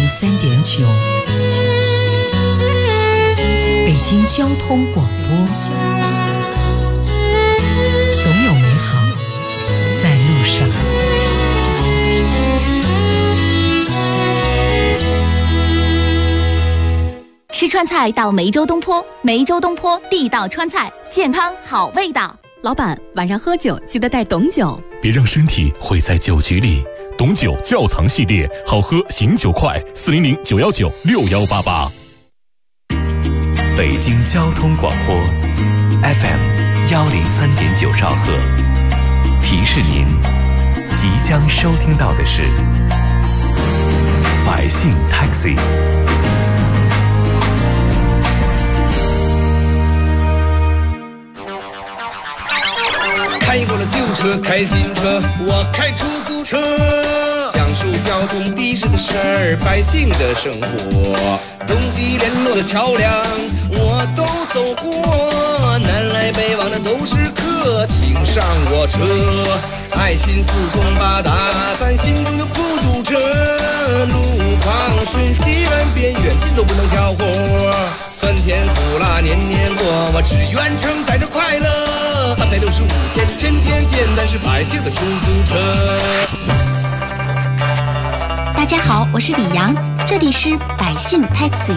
103.9，北京交通广播，总有美好在路上。 吃川菜到梅州东坡，梅州东坡地道川菜，健康好味道。 老板，晚上喝酒记得带董酒， 别让身体毁在酒局里。董酒窖藏系列，好喝醒酒快，400-919-6188。 北京交通广播 FM 103.9兆赫，提示您即将收听到的是百姓 Taxi。 开过了旧车，开新车，我开出租车，讲述交通的士的事儿，百姓的生活，东西联络的桥梁我都走过，南来北往的都是客，请上我车，爱心四通八达，咱心中的孤独车，路况顺西远边远近都不能挑活，酸甜苦辣年年过，我只愿承载着快乐，365天天天见，咱是百姓的出租车。 大家好，我是李阳，这里是百姓 Taxi。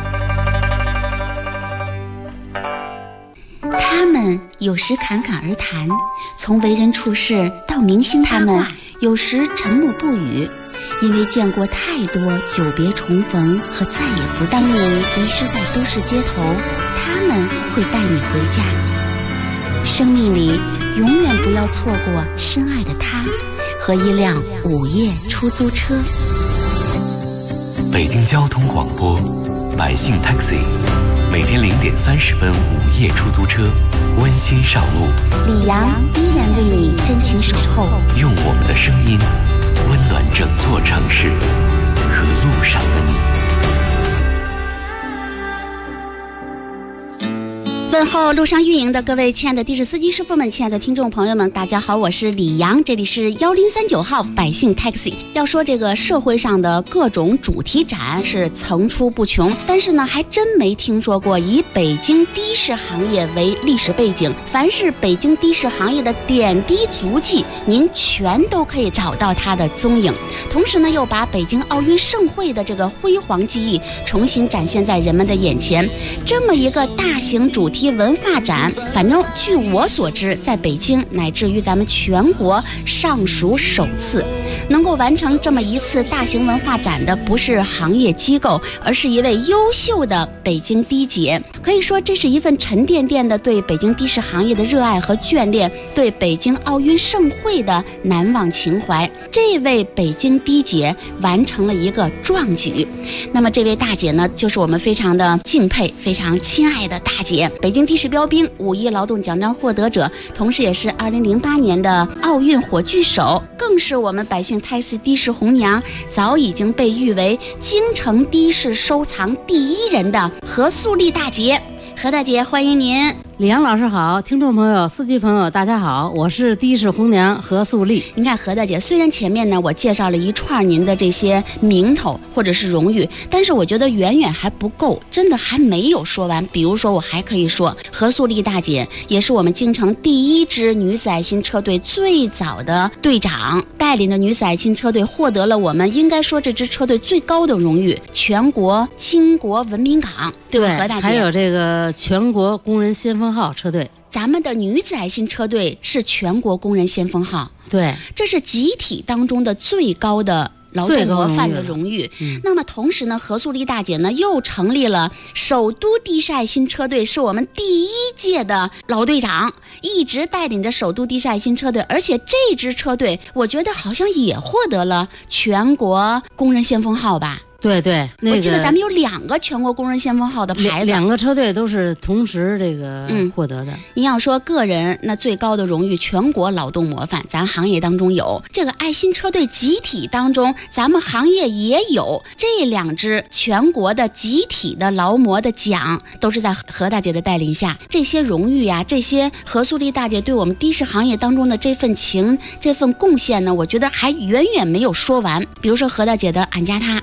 他们有时侃侃而谈，从为人处事到明星八卦，有时沉默不语，因为见过太多久别重逢和再也不当你迷失在都市街头，他们会带你回家。生命里永远不要错过深爱的他和一辆午夜出租车。 北京交通广播百姓 Taxi， 每天0点30分午夜出租车，温馨上路。 李阳依然为你真情守候， 用我们的声音温暖整座城市和路上的你。 问候路上运营的各位亲爱的的士司机师傅们，亲爱的听众朋友们，大家好，我是李阳，这里是1039号百姓 Taxi。 要说这个社会上的各种主题展是层出不穷，但是呢还真没听说过以北京的士行业为历史背景，凡是北京的士行业的点滴足迹，您全都可以找到它的踪影。同时呢又把北京奥运盛会的这个辉煌记忆重新展现在人们的眼前。这么一个大型主题文化展，反正据我所知，在北京乃至于咱们全国尚属首次。能够完成这么一次大型文化展的不是行业机构，而是一位优秀的北京的姐。可以说这是一份沉甸甸的对北京的士行业的热爱和眷恋，对北京奥运盛会的难忘情怀。这位北京的姐完成了一个壮举。那么这位大姐呢，就是我们非常的敬佩非常亲爱的大姐，北京的士标兵5·1劳动奖章获得者，同时也是2008年的奥运火炬手，更是我们百姓Taxi的士红娘，早已经被誉为京城的士收藏第1人的何素丽大姐。何大姐，欢迎您。 李阳老师好，听众朋友司机朋友大家好，我是的士红娘何素丽。 您看何大姐，虽然前面呢我介绍了一串您的这些名头或者是荣誉，但是我觉得远远还不够，真的还没有说完。比如说我还可以说，何素丽大姐也是我们京城第1支女子爱心车队最早的队长，带领着女子爱心车队获得了我们应该说这支车队最高的荣誉，全国倾国文明岗，对吧？何大姐， 还有这个全国工人先锋号车队， 咱们的女子爱心车队是全国工人先锋号， 对， 这是集体当中的最高的劳动模范的荣誉。那么同时呢，何素丽大姐呢又成立了首都的士爱心车队，是我们第1届的老队长，一直带领着首都的士爱心车队，而且这支车队我觉得好像也获得了全国工人先锋号吧。 对对， 我记得咱们有2个全国工人先锋号的牌子 ，2个车队都是同时这个获得的。 您要说个人，那最高的荣誉全国劳动模范，咱行业当中有；这个爱心车队集体当中，咱们行业也有。这2支全国的集体的劳模的奖，都是在何大姐的带领下。这些荣誉呀，这些何素丽大姐对我们的士行业当中的这份情、这份贡献呢，我觉得还远远没有说完。比如说何大姐的俺家她，您的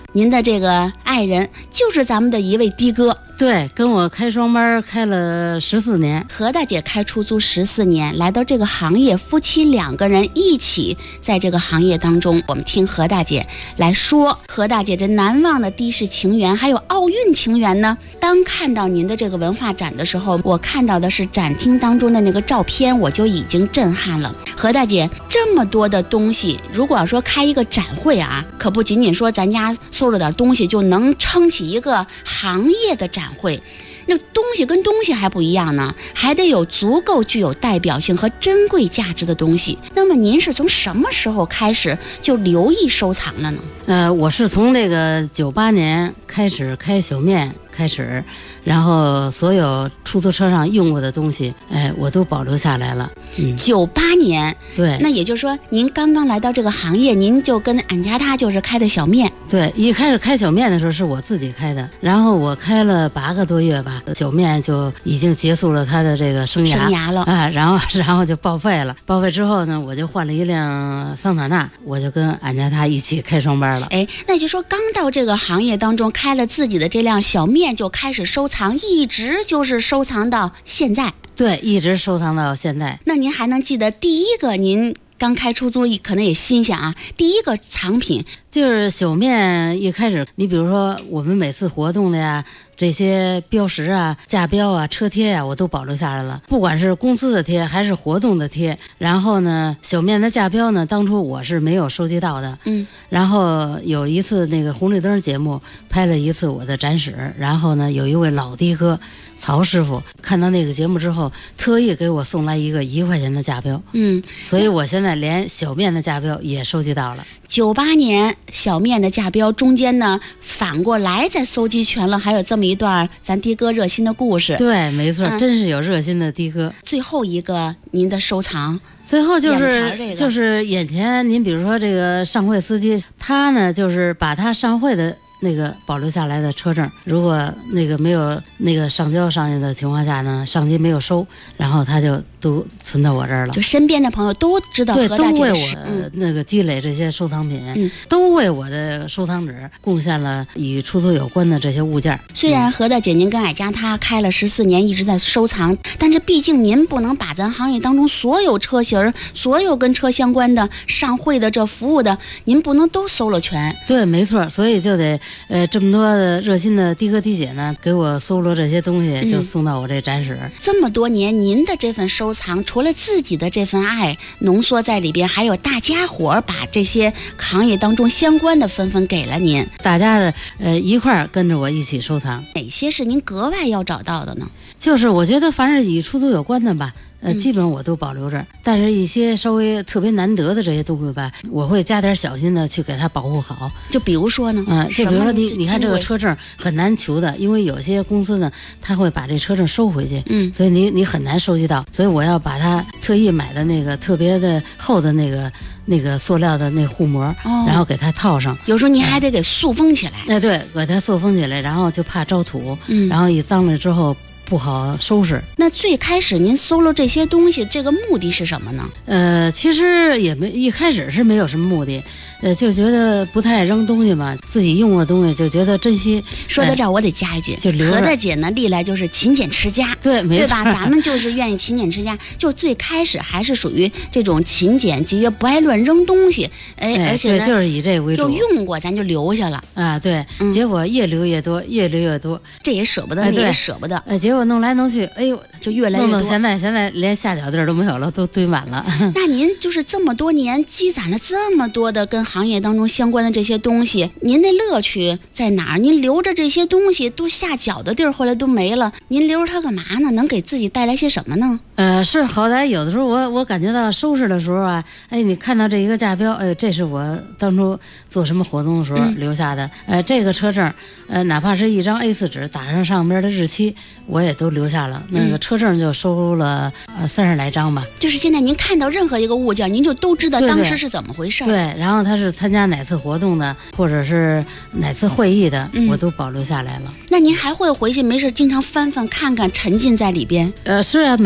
这个爱人就是咱们的一位的哥。 对，跟我开双班开了14年。 何大姐开出租14年，来到这个行业，夫妻2个人一起在这个行业当中，我们听何大姐来说何大姐这难忘的的士情缘，还有奥运情缘呢。当看到您的这个文化展的时候，我看到的是展厅当中的那个照片，我就已经震撼了。何大姐这么多的东西，如果要说开一个展会啊，可不仅仅说咱家收了点东西就能撑起一个行业的展会，那东西跟东西还不一样呢，还得有足够具有代表性和珍贵价值的东西。那么您是从什么时候开始就留意收藏了呢？ 我是从这个98年开始开小面开始，然后所有出租车上用过的东西，我都保留下来了。 98年， 对， 那也就是说您刚刚来到这个行业，您就跟俺家他就是开的小面。 对，一开始开小面的时候是我自己开的，然后我开了8个多月吧，小面就已经结束了他的这个生涯了啊，然后就报废了。报废之后呢，我就换了一辆桑塔纳，我就跟俺家他一起开双班了。 那就说刚到这个行业当中，开了自己的这辆小面就开始收藏，一直就是收藏到现在。 对，一直收藏到现在。 那您还能记得第一个您刚开出租可能也新鲜啊，第一个藏品就是小面。一开始你比如说我们每次活动的呀，这些标识啊、价标啊、车贴啊，我都保留下来了，不管是公司的贴还是活动的贴。然后呢，小面的价标呢，当初我是没有收集到的。然后有一次那个红绿灯节目拍了一次我的展示，然后呢，有一位老的哥曹师傅看到那个节目之后，特意给我送来一个1块钱的价标。所以我现在连小面的价标也收集到了。 98年小面的价标中间呢，反过来再搜集全了，还有这么一段咱的哥热心的故事。 对，没错，真是有热心的的哥。 最后一个您的收藏， 最后就是眼前您比如说这个上会司机，他呢就是把他上会的那个保留下来的车证，如果那个没有那个上交上去的情况下呢，上级没有收，然后他就都存到我这儿了。 就身边的朋友都知道， 对，都为我那个积累这些收藏品，都为我的收藏纸贡献了与出租有关的这些物件。 虽然何大姐您跟俺家他开了14年，一直在收藏，但是毕竟您不能把咱行业当中所有车型、所有跟车相关的上会的这服务的，您不能都收了全。 对，没错，所以就得这么多的热心的的哥的姐呢，给我搜罗这些东西，就送到我这展示。 这么多年，您的这份收藏，除了自己的这份爱浓缩在里边，还有大家伙把这些行业当中相关的纷纷给了您， 大家的一块儿跟着我一起收藏。 哪些是您格外要找到的呢？ 就是我觉得凡是与出租有关的吧，基本我都保留着，但是一些稍微特别难得的这些东西吧，我会加点小心的去给它保护好。 就比如说呢， 就比如说你看这个车证很难求的，因为有些公司呢，他会把这车证收回去，所以你很难收集到，所以我要把它特意买的那个特别的厚的那个塑料的那护膜，然后给它套上。 有时候你还得给塑封起来。 对，给它塑封起来，然后就怕招土，然后一脏了之后不好收拾。 那最开始您搜罗这些东西，这个目的是什么呢？ 其实也一开始是没有什么目的，就觉得不太扔东西嘛，自己用过的东西就觉得珍惜。 说到这儿，我得加一句， 就留着。 何大姐呢，历来就是勤俭持家， 对，没错， 对吧？咱们就是愿意勤俭持家，就最开始还是属于这种勤俭节约，不爱乱扔东西。而且呢， 就是以这为主， 就用过咱就留下了啊。对，结果越留越多，越留越多， 这也舍不得，那也舍不得。 结果弄来弄去，哎呦， 就越来越多。 弄到现在连下脚地儿都没有了，都堆满了。 那您就是这么多年积攒了这么多的跟行业当中相关的这些东西，您的乐趣在哪儿？您留着这些东西都下脚的地儿后来都没了，您留着它干嘛呢？能给自己带来些什么呢？ 是好歹有的时候我感觉到收拾的时候啊，你看到这一个价标，这是我当初做什么活动的时候留下的，这个车证，哪怕是一张 A4 纸打上面的日期，我也都留下了。那个车证就收了30来张吧。 就是现在您看到任何一个物件，您就都知道当时是怎么回事。 对，然后他是参加哪次活动的，或者是哪次会议的，我都保留下来了。 那您还会回去没事经常翻看看，沉浸在里边？ 是啊，每次就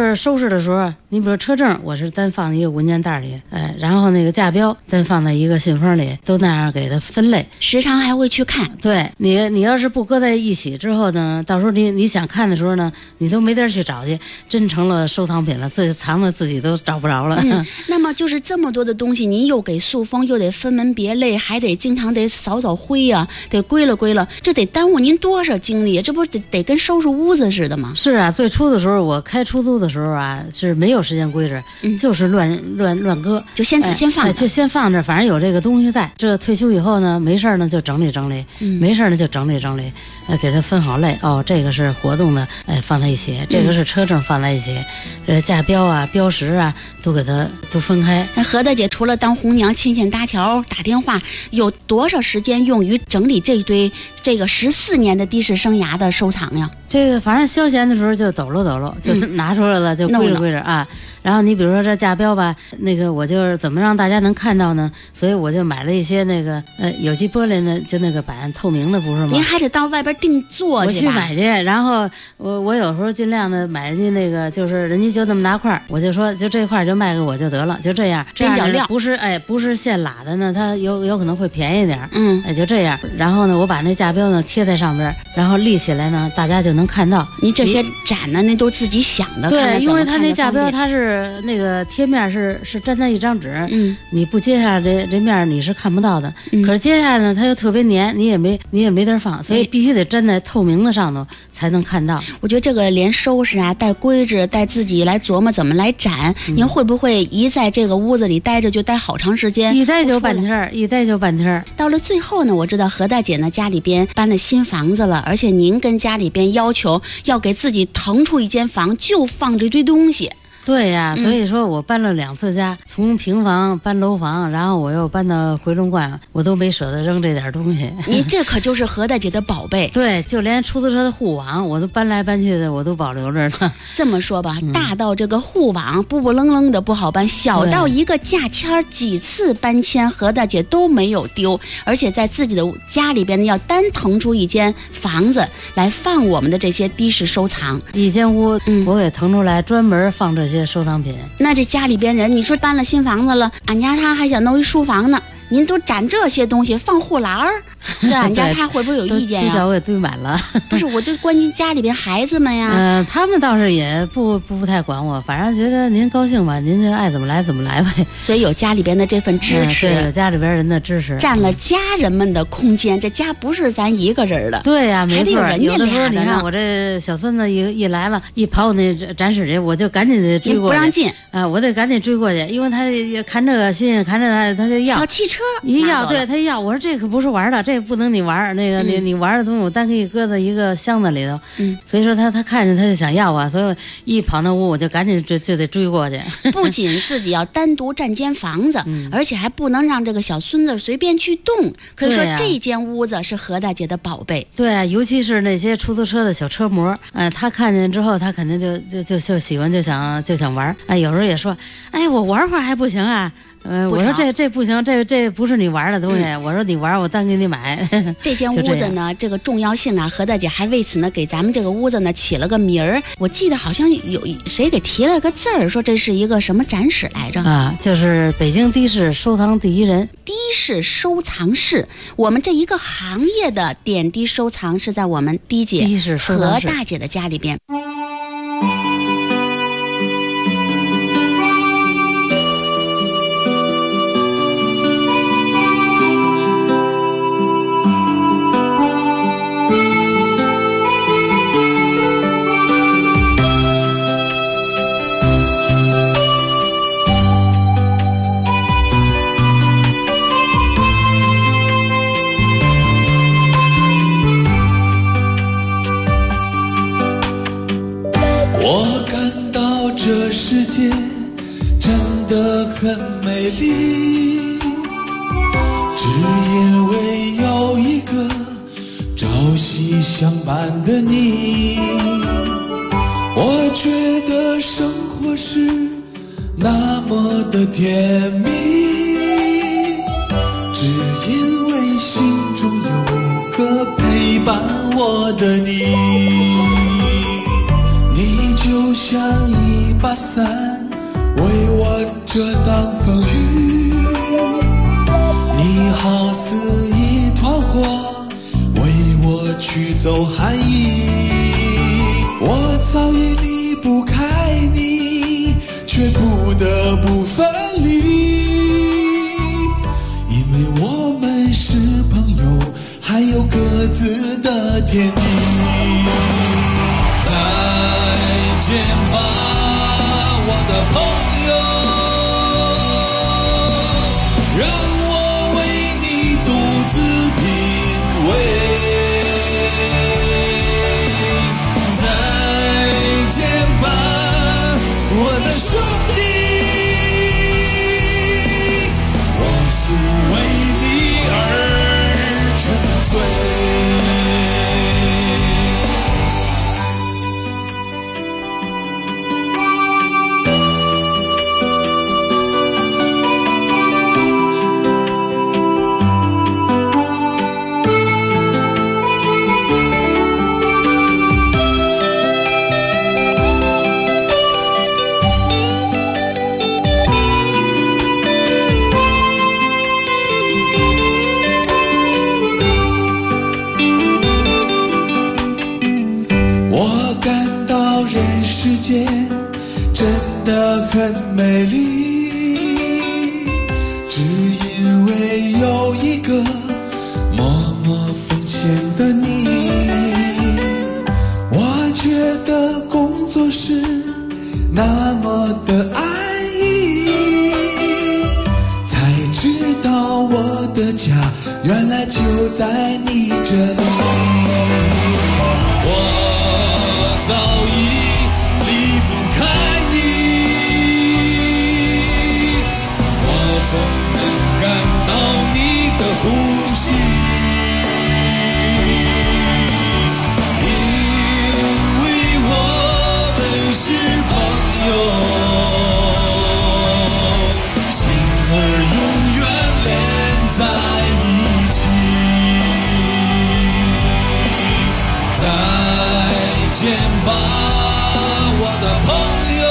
就是收拾的时候，你比如车证，我是单放一个文件袋里，然后那个驾标单放在一个信封里，都那样给它分类。 时常还会去看。 对你要是不搁在一起之后呢，到时候你想看的时候呢，你都没地儿去找去，真成了收藏品了，自己藏的自己都找不着了。 那么就是这么多的东西，您又给塑封，又得分门别类，还得经常得扫灰呀，得归了，这得耽误您多少精力？这不得跟收拾屋子似的吗？ 是啊，最初的时候我开出租的时候啊，是没有时间归置，就是乱搁， 就先放着， 就先放着，反正有这个东西在。这退休以后呢，没事呢就整理整理，没事呢就整理整理，给它分好类。哦，这个是活动的，放在一起；这个是车证放在一起，驾标啊、标识啊，都给它都分开。 那何大姐除了当红娘、牵线搭桥、打电话，有多少时间用于整理这一堆这个14年的的士生涯的收藏呀？ 这个反正消闲的时候就抖搂，就拿出来了，就归置啊。然后你比如说这驾标吧，那个我就是怎么让大家能看到呢？所以我就买了一些那个有机玻璃呢，就那个板透明的，不是吗？ 您还得到外边定做去吧？ 我去买去，然后我有时候尽量的买人家那个，就是人家就那么拿块，我就说就这块就卖给我就得了，就这样。 边角料不是现拉的呢，它有可能会便宜点。就这样。然后呢，我把那驾标呢贴在上边，然后立起来呢，大家就能看到。 你这些展呢，那都自己想的。 对，因为它那驾标它是那个贴面是粘在一张纸，你不揭下来这面你是看不到的。可是揭下来呢，它又特别黏，你也没地儿放，所以必须得粘在透明的上头才能看到。 我觉得这个连收拾啊，带规制，带自己来琢磨怎么来展，您会不会一在这个屋子里待着就待好长时间？ 一待就半天。 到了最后呢，我知道何大姐呢家里边搬了新房子了，而且您跟家里边要求要给自己腾出一间房，就放这堆东西。 对呀，所以说我搬了2次家，从平房搬楼房，然后我又搬到回龙观，我都没舍得扔这点东西。 你这可就是何大姐的宝贝。 对，就连出租车的护网我都搬来搬去的，我都保留着呢。 这么说吧，大到这个护网不愣愣的不好搬，小到一个价签，几次搬迁何大姐都没有丢，而且在自己的家里边呢，要单腾出一间房子来放我们的这些的士收藏。 一间屋我给腾出来，专门放这些收藏品。 那这家里边人，你说搬了新房子了，俺家他还想弄一书房呢，您都展这些东西放护栏儿，这俺家他会不会有意见呀？ 都叫我给堆满了。 不是，我就关心家里边孩子们呀。 他们倒是也不太管我，反正觉得您高兴吧，您就爱怎么来怎么来呗。 所以有家里边的这份支持， 对，有家里边人的支持， 占了家人们的空间。这家不是咱一个人的。 对呀，没错。有的时候你看呢， 我这小孙子一来了，一跑我那展室去，我就赶紧得追过去， 不让进啊，我得赶紧追过去，因为他看这个心，看着他就要小汽车一要，对他要，我说这可不是玩的，这不能你玩，那个你玩的东西我单可以搁在一个箱子里头。所以说他看见他就想要啊，所以一跑那屋我就赶紧就得追过去。 不仅自己要单独占间房子，而且还不能让这个小孙子随便去动。可以说这间屋子是何大姐的宝贝。 对啊，尤其是那些出租车的小车模，他看见之后他肯定就喜欢，就想玩。有时候也说，我玩会儿还不行啊。我说这不行，这不是你玩的东西。我说你玩，我单给你买。 这间屋子呢，这个重要性啊，何大姐还为此呢给咱们这个屋子呢起了个名儿。我记得好像有谁给提了个字儿，说这是一个什么展室来着啊？就是北京的士收藏第一人， 的士收藏室。我们这一个行业的点滴收藏是在我们的姐何大姐的家里边。 这世界真的很美丽，只因为有一个朝夕相伴的你。我觉得生活是那么的甜蜜，只因为心中有个陪伴我的你。你就像一把伞为我遮挡风雨，你好似一团火，为我驱走寒意。我早已离不开你，却不得不分离，因为我们是朋友，还有各自的天地。再见吧，我的朋友，让我为你独自品味。再见吧，我的兄弟，我是为你而沉醉。世界真的很美丽，只因为有一个默默奉献的你。我觉得工作是那么的安逸，才知道我的家原来就在你这里。我早已离不开你，我总能感到你的呼吸，因为我们是朋友，心儿永远连在一起。再见吧，我的朋友，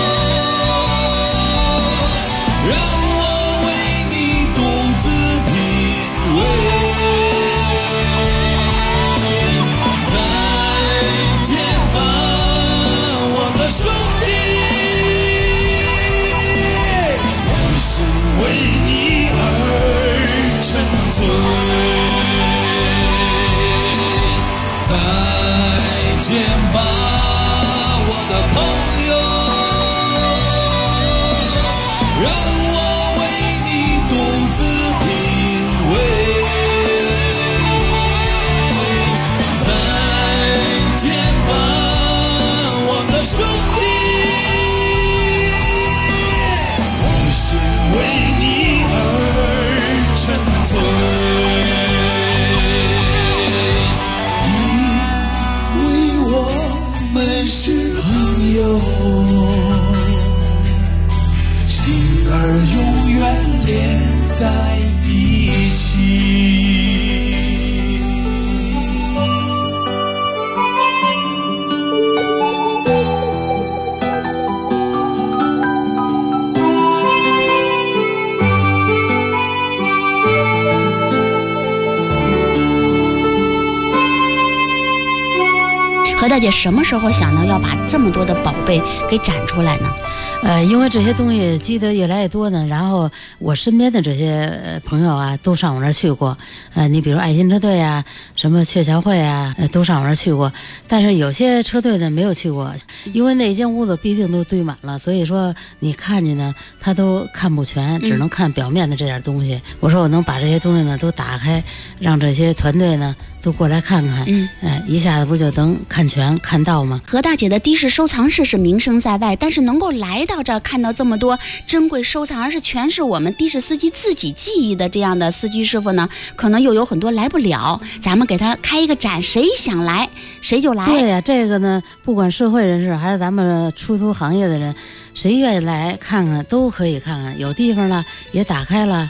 让我为你独自品味。再见吧，我的兄弟，我是为你而沉醉。再见吧，我的朋友，让我为你独自品味。再见吧，我的兄弟，我是为你而沉醉。我们是朋友，心儿永远连在一起。 何大姐什么时候想到要把这么多的宝贝给展出来呢？ 因为这些东西积得越来越多呢，然后我身边的这些朋友啊，都上我那儿去过。你比如爱心车队啊，什么鹊桥会啊，都上我那儿去过。但是有些车队呢没有去过，因为那间屋子必定都堆满了，所以说你看见呢，他都看不全，只能看表面的这点东西。我说我能把这些东西呢都打开，让这些团队呢都过来看看，一下子不就能看全看到吗？ 何大姐的的士收藏室是名声在外，但是能够来到这儿看到这么多珍贵收藏，而是全是我们的士司机自己记忆的这样的司机师傅呢，可能又有很多来不了，咱们给他开一个展，谁想来谁就来。 对呀，这个呢，不管社会人士还是咱们出租行业的人，谁愿意来看看都可以看看，有地方了也打开了。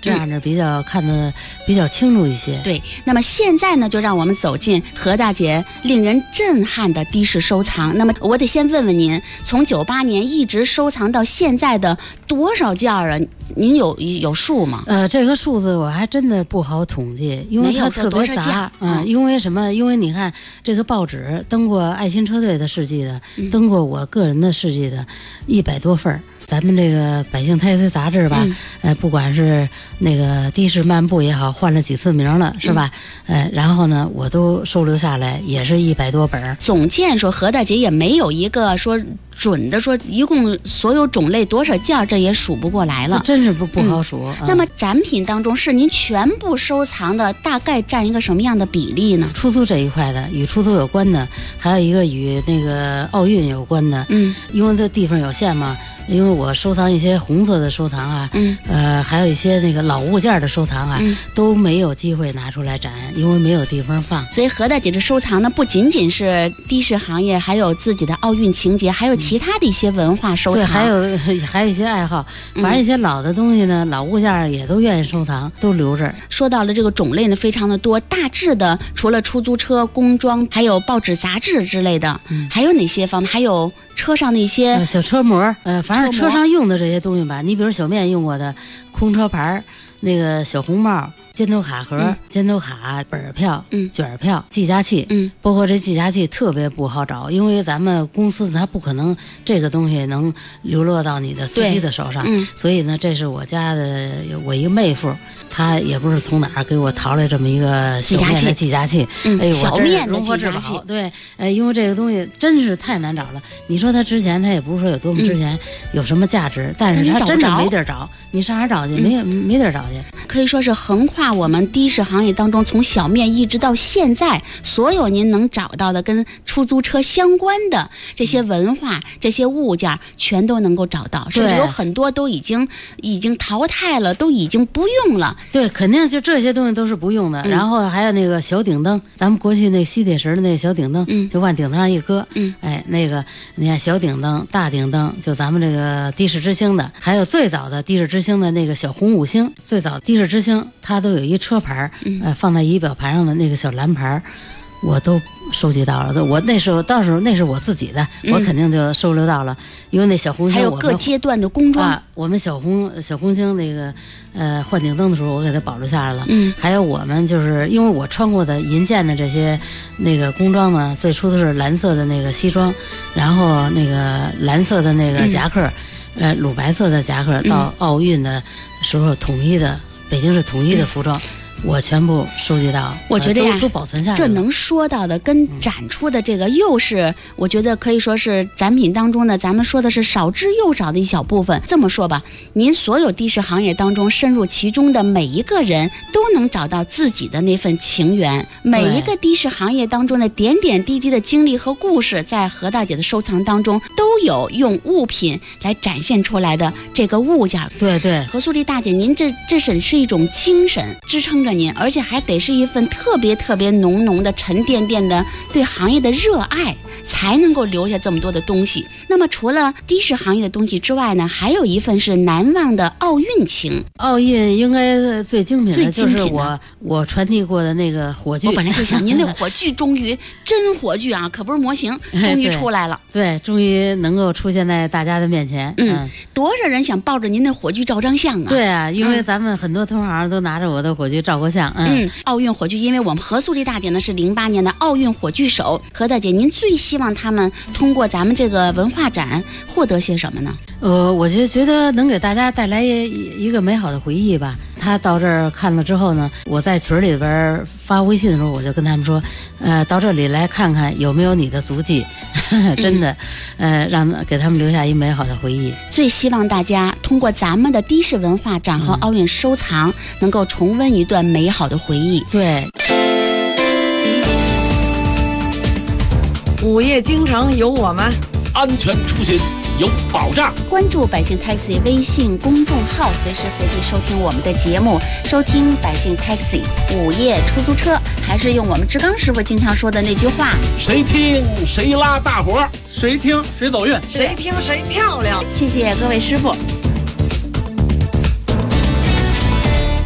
这样的比较看得比较清楚一些。 对，那么现在呢，就让我们走进何大姐令人震撼的的士收藏。那么我得先问问您，从98年一直收藏到现在的多少件啊？您有数吗？ 这个数字我还真的不好统计，因为它特别杂。因为什么？因为你看这个报纸登过爱心车队的事迹的，登过我个人的事迹的，100多份。咱们这个百姓泰斯杂志吧，不管是那个的士漫步也好，换了几次名了，是吧？然后呢，我都收留下来，也是100多本。 总见说何大姐也没有一个说准的说一共所有种类多少件，这也数不过来了， 真是不好数。 那么展品当中是您全部收藏的，大概占一个什么样的比例呢？ 出租这一块的，与出租有关的，还有一个与那个奥运有关的。因为这地方有限嘛。因为我收藏一些红色的收藏啊，还有一些那个老物件的收藏啊，都没有机会拿出来展，因为没有地方放。 所以何大姐的收藏呢，不仅仅是的士行业，还有自己的奥运情节，还有其他的一些文化收藏。 对，还有一些爱好，反正一些老的东西呢，老物件也都愿意收藏，都留着。 说到了这个种类呢，非常的多，大致的除了出租车、工装，还有报纸、杂志之类的，还有哪些方面？还有车上的一些小车模，反正车上用的这些东西吧，你比如小面用过的空车牌，那个小红帽。尖头卡盒、尖头卡、本票、卷票、计价器，包括这计价器特别不好找，因为咱们公司它不可能这个东西能流落到你的司机的手上，所以呢，这是我家的我一个妹夫，他也不是从哪儿给我淘来这么一个小面的计价器， 小面的计价器，对，因为这个东西真是太难找了。你说它值钱，它也不是说有多么值钱，有什么价值，但是它真的没地儿找，你上哪儿找去？没地儿找去， 可以说是横跨我们的士行业当中，从小面一直到现在，所有您能找到的跟出租车相关的这些文化、这些物件，全都能够找到，甚至有很多都已经淘汰了，都已经不用了。 对，肯定就这些东西都是不用的。然后还有那个小顶灯，咱们过去那吸铁石的那个小顶灯，就往顶灯上一搁，那个你看小顶灯、大顶灯，就咱们这个的士之星的，还有最早的的士之星的那个小红五星，最早的士之星它都有一车牌，放在仪表盘上的那个小蓝牌，我都收集到了。我那时候那是我自己的，我肯定就收留到了，因为那小红星还有各阶段的工装， 我们小红星那个换顶灯的时候，我给它保留下来了。还有我们就是因为我穿过的银剑的这些那个工装呢，最初的是蓝色的那个西装，然后那个蓝色的那个夹克，乳白色的夹克，到奥运的时候统一的。北京是统一的服装，我全部收集到， 我觉得呀， 都保存下来。 这能说到的跟展出的这个，又是我觉得可以说是展品当中呢，咱们说的是少之又少的一小部分。这么说吧，您所有的士行业当中深入其中的每一个人，都能找到自己的那份情缘。每一个的士行业当中的点点滴滴的经历和故事，在何大姐的收藏当中，都有用物品来展现出来的这个物件。 对， 何素丽大姐，您这是一种精神支撑着您，而且还得是一份特别特别浓浓的沉甸甸的对行业的热爱，才能够留下这么多的东西。那么除了的士行业的东西之外呢，还有一份是难忘的奥运情。 奥运应该最精品的就是我传递过的那个火炬。 我本来就想您那火炬终于真火炬啊，可不是模型，终于出来了。 对，终于能够出现在大家的面前。 多少人想抱着您的火炬照张相啊？ 对啊，因为咱们很多同行都拿着我的火炬照过相。 奥运火炬，因为我们何素丽大姐呢是08年的奥运火炬手。何大姐，您最希望他们通过咱们这个文化展获得些什么呢？ 我就觉得能给大家带来一个美好的回忆吧。他到这儿看了之后呢，我在群里边发微信的时候，我就跟他们说，到这里来看看有没有你的足迹，真的，给他们留下一美好的回忆。 最希望大家通过咱们的的士文化展和奥运收藏，能够重温一段美好的回忆。 对。 午夜京城有我们， 安全出行有保障。 关注百姓 Taxi 微信公众号，随时随地收听我们的节目，收听百姓 Taxi 午夜出租车。还是用我们志刚师傅经常说的那句话： 谁听谁拉大伙， 谁听谁走运， 谁听谁漂亮。 谢谢各位师傅。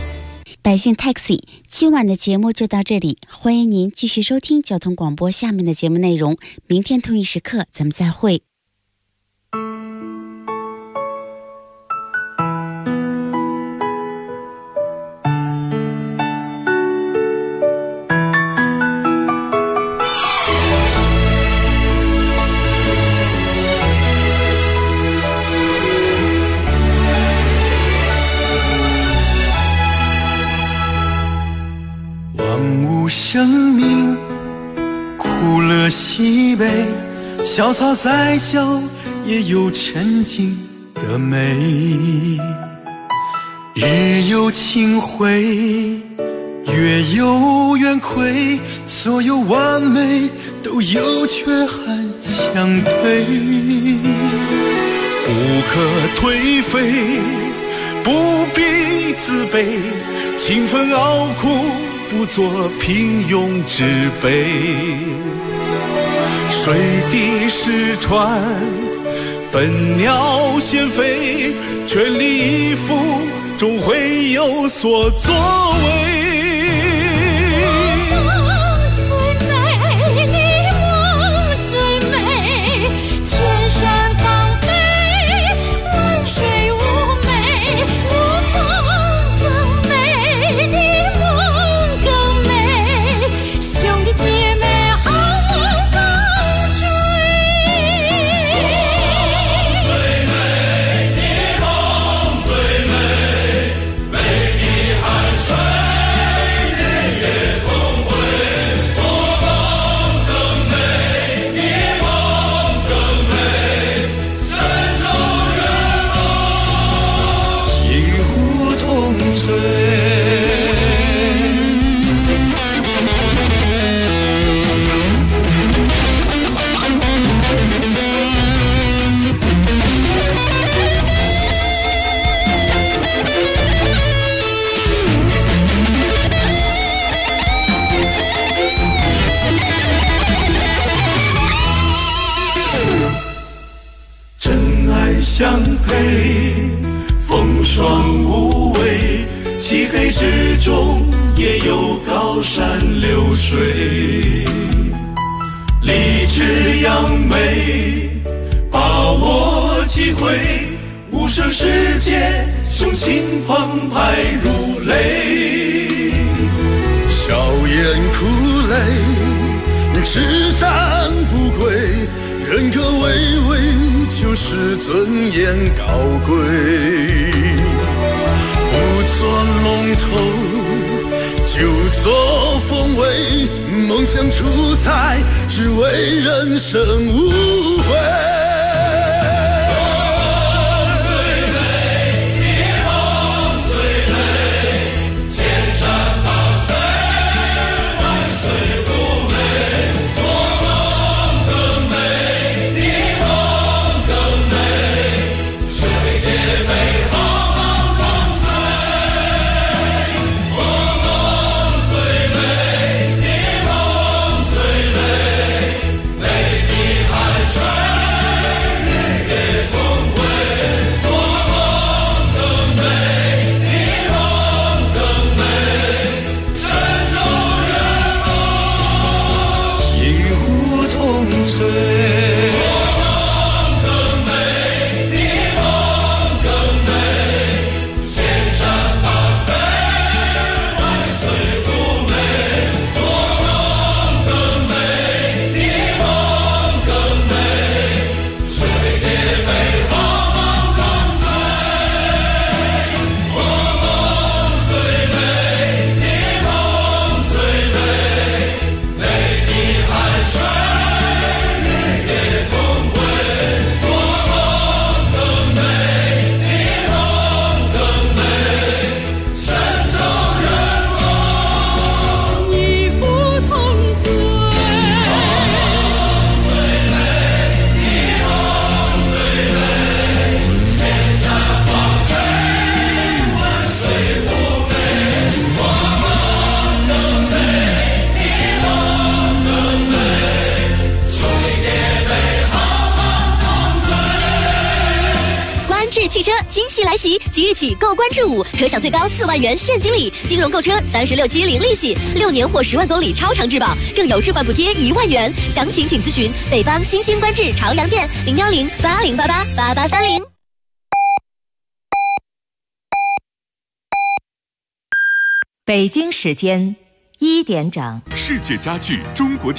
百姓 Taxi， 今晚的节目就到这里，欢迎您继续收听交通广播下面的节目内容，明天同一时刻咱们再会。 生命苦乐喜悲，小草再小也有沉静的美。日有清辉，月有圆亏，所有完美都有缺憾相对。不可颓废，不必自卑，勤奋熬苦不做平庸之辈，水滴石穿，笨鸟先飞，全力以赴，终会有所作为。相配，风霜无畏，漆黑之中也有高山流水。立志扬眉，把握机会，无声世界，雄心澎湃如雷。笑颜苦泪，只战不归，人格巍巍，就是尊严高贵。不做龙头，就做凤尾，梦想出彩，只为人生无悔。 美的海水汽车惊喜来袭，即日起购观致5可享最高4万元现金礼，金融购车36期零利息，6年或10万公里超长质保，更有置换补贴1万元。详情请咨询北方新兴观致朝阳店01080888830。 北京时间1点整， 世界家具中国